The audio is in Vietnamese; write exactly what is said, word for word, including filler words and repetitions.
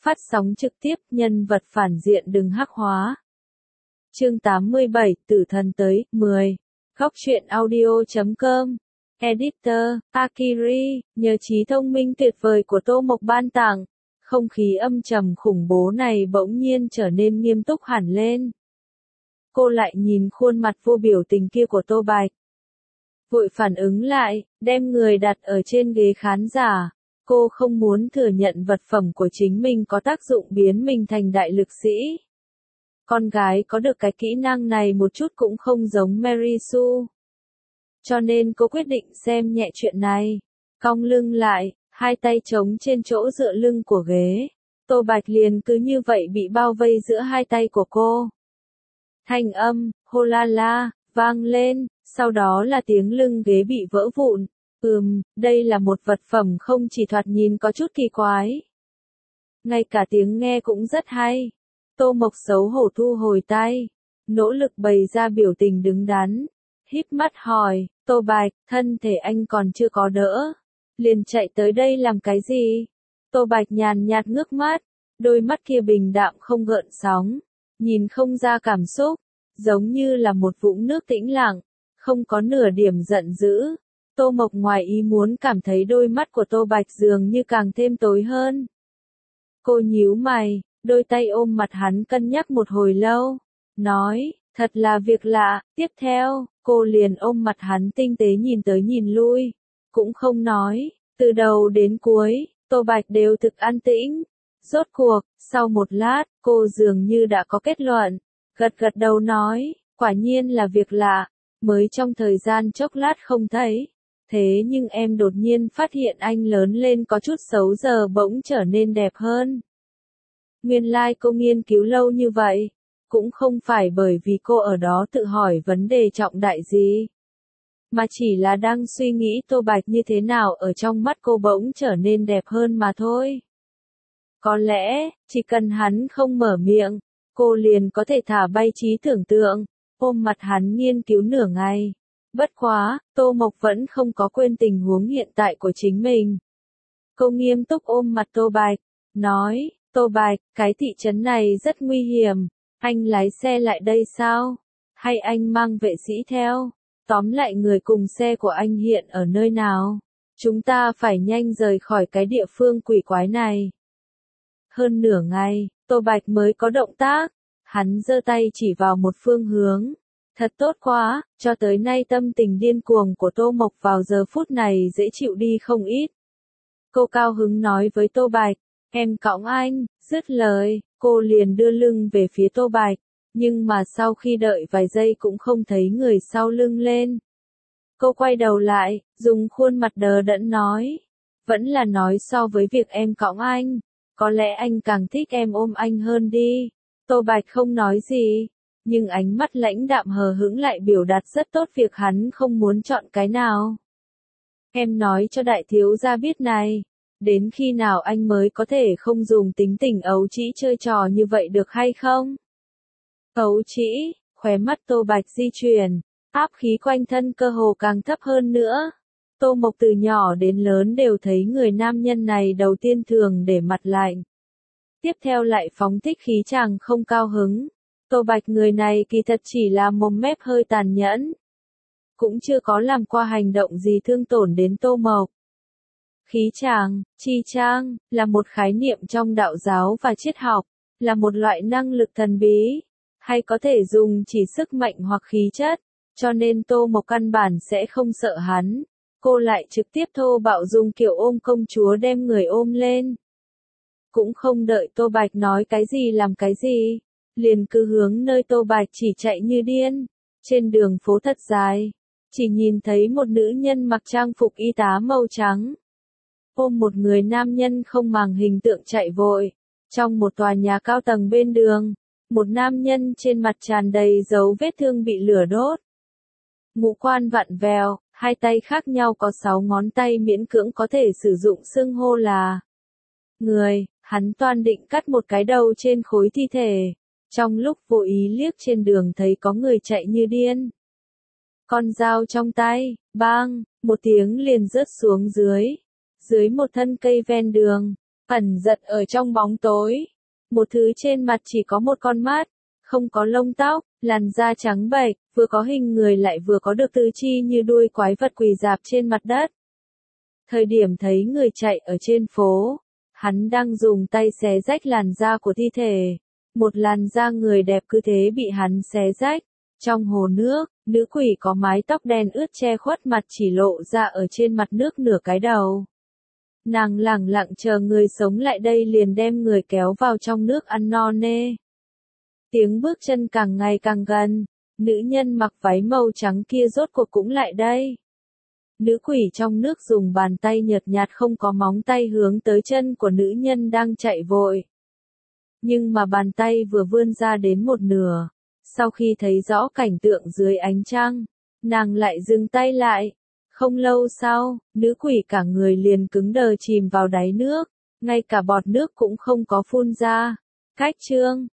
Phát sóng trực tiếp, nhân vật phản diện đừng hắc hóa. Chương tám mươi bảy, Tử thần tới, mười. Góc truyện audio chấm com. Editor, Akiri, nhờ trí thông minh tuyệt vời của Tô Mộc ban tặng, không khí âm trầm khủng bố này bỗng nhiên trở nên nghiêm túc hẳn lên. Cô lại nhìn khuôn mặt vô biểu tình kia của Tô Bạch. Vội phản ứng lại, đem người đặt ở trên ghế khán giả. Cô không muốn thừa nhận vật phẩm của chính mình có tác dụng biến mình thành đại lực sĩ. Con gái có được cái kỹ năng này một chút cũng không giống Mary Sue. Cho nên cô quyết định xem nhẹ chuyện này. Cong lưng lại, hai tay trống trên chỗ dựa lưng của ghế. Tô Bạch liền cứ như vậy bị bao vây giữa hai tay của cô. Thanh âm, hô la la, vang lên, sau đó là tiếng lưng ghế bị vỡ vụn. Ừm, đây là một vật phẩm không chỉ thoạt nhìn có chút kỳ quái. Ngay cả tiếng nghe cũng rất hay. Tô Mộc xấu hổ thu hồi tay, nỗ lực bày ra biểu tình đứng đắn. Híp mắt hỏi, Tô Bạch, thân thể anh còn chưa có đỡ. Liền chạy tới đây làm cái gì? Tô Bạch nhàn nhạt ngước mắt, đôi mắt kia bình đạm không gợn sóng, nhìn không ra cảm xúc, giống như là một vũng nước tĩnh lặng, không có nửa điểm giận dữ. Tô Mộc ngoài ý muốn cảm thấy đôi mắt của Tô Bạch dường như càng thêm tối hơn. Cô nhíu mày, đôi tay ôm mặt hắn cân nhắc một hồi lâu, nói, thật là việc lạ. Tiếp theo, cô liền ôm mặt hắn tinh tế nhìn tới nhìn lui, cũng không nói. Từ đầu đến cuối, Tô Bạch đều thực an tĩnh. Rốt cuộc, sau một lát, cô dường như đã có kết luận, gật gật đầu nói, quả nhiên là việc lạ, mới trong thời gian chốc lát không thấy. Thế nhưng em đột nhiên phát hiện anh lớn lên có chút xấu giờ bỗng trở nên đẹp hơn. Nguyên lai like cô nghiên cứu lâu như vậy, cũng không phải bởi vì cô ở đó tự hỏi vấn đề trọng đại gì, mà chỉ là đang suy nghĩ Tô Bạch như thế nào ở trong mắt cô bỗng trở nên đẹp hơn mà thôi. Có lẽ, chỉ cần hắn không mở miệng, cô liền có thể thả bay trí tưởng tượng, ôm mặt hắn nghiên cứu nửa ngày. Bất quá, Tô Mộc vẫn không có quên tình huống hiện tại của chính mình. Cô nghiêm túc ôm mặt Tô Bạch, nói, Tô Bạch, cái thị trấn này rất nguy hiểm, anh lái xe lại đây sao? Hay anh mang vệ sĩ theo? Tóm lại người cùng xe của anh hiện ở nơi nào? Chúng ta phải nhanh rời khỏi cái địa phương quỷ quái này. Hơn nửa ngày, Tô Bạch mới có động tác, hắn giơ tay chỉ vào một phương hướng. Thật tốt quá, cho tới nay tâm tình điên cuồng của Tô Mộc vào giờ phút này dễ chịu đi không ít. Cô cao hứng nói với Tô Bạch, em cõng anh. Dứt lời, cô liền đưa lưng về phía Tô Bạch, nhưng mà sau khi đợi vài giây cũng không thấy người sau lưng lên. Cô quay đầu lại, dùng khuôn mặt đờ đẫn nói, vẫn là nói so với việc em cõng anh, có lẽ anh càng thích em ôm anh hơn đi. Tô Bạch không nói gì, nhưng ánh mắt lãnh đạm hờ hững lại biểu đạt rất tốt việc hắn không muốn chọn cái nào. Em nói cho đại thiếu gia biết này, đến khi nào anh mới có thể không dùng tính tình ấu trĩ chơi trò như vậy được hay không? Ấu trĩ, khóe mắt Tô Bạch di chuyển, áp khí quanh thân cơ hồ càng thấp hơn nữa. Tô Mộc từ nhỏ đến lớn đều thấy người nam nhân này đầu tiên thường để mặt lạnh, tiếp theo lại phóng thích khí chàng không cao hứng. Tô Bạch người này kỳ thật chỉ là mồm mép hơi tàn nhẫn, cũng chưa có làm qua hành động gì thương tổn đến Tô Mộc. Khí chàng, chi chang, là một khái niệm trong đạo giáo và triết học, là một loại năng lực thần bí, hay có thể dùng chỉ sức mạnh hoặc khí chất, cho nên Tô Mộc căn bản sẽ không sợ hắn. Cô lại trực tiếp thô bạo dùng kiểu ôm công chúa đem người ôm lên. Cũng không đợi Tô Bạch nói cái gì làm cái gì, liền cứ hướng nơi Tô Bạch chỉ chạy như điên. Trên đường phố thật dài, chỉ nhìn thấy một nữ nhân mặc trang phục y tá màu trắng, ôm một người nam nhân không màng hình tượng chạy vội. Trong một tòa nhà cao tầng bên đường, một nam nhân trên mặt tràn đầy dấu vết thương bị lửa đốt. Ngũ quan vặn vẹo, hai tay khác nhau có sáu ngón tay miễn cưỡng có thể sử dụng xưng hô là người. Hắn toan định cắt một cái đầu trên khối thi thể. Trong lúc vô ý liếc trên đường thấy có người chạy như điên. Con dao trong tay, bang, một tiếng liền rớt xuống dưới. Dưới một thân cây ven đường, ẩn giật ở trong bóng tối. Một thứ trên mặt chỉ có một con mắt, không có lông tóc, làn da trắng bệch, vừa có hình người lại vừa có được tứ chi như đuôi quái vật quỳ rạp trên mặt đất. Thời điểm thấy người chạy ở trên phố, hắn đang dùng tay xé rách làn da của thi thể. Một làn da người đẹp cứ thế bị hắn xé rách. Trong hồ nước, nữ quỷ có mái tóc đen ướt che khuất mặt chỉ lộ ra ở trên mặt nước nửa cái đầu. Nàng lẳng lặng chờ người sống lại đây liền đem người kéo vào trong nước ăn no nê. Tiếng bước chân càng ngày càng gần, nữ nhân mặc váy màu trắng kia rốt cuộc cũng lại đây. Nữ quỷ trong nước dùng bàn tay nhợt nhạt không có móng tay hướng tới chân của nữ nhân đang chạy vội. Nhưng mà bàn tay vừa vươn ra đến một nửa, sau khi thấy rõ cảnh tượng dưới ánh trăng, nàng lại dừng tay lại. Không lâu sau, nữ quỷ cả người liền cứng đờ chìm vào đáy nước, ngay cả bọt nước cũng không có phun ra. Cách chương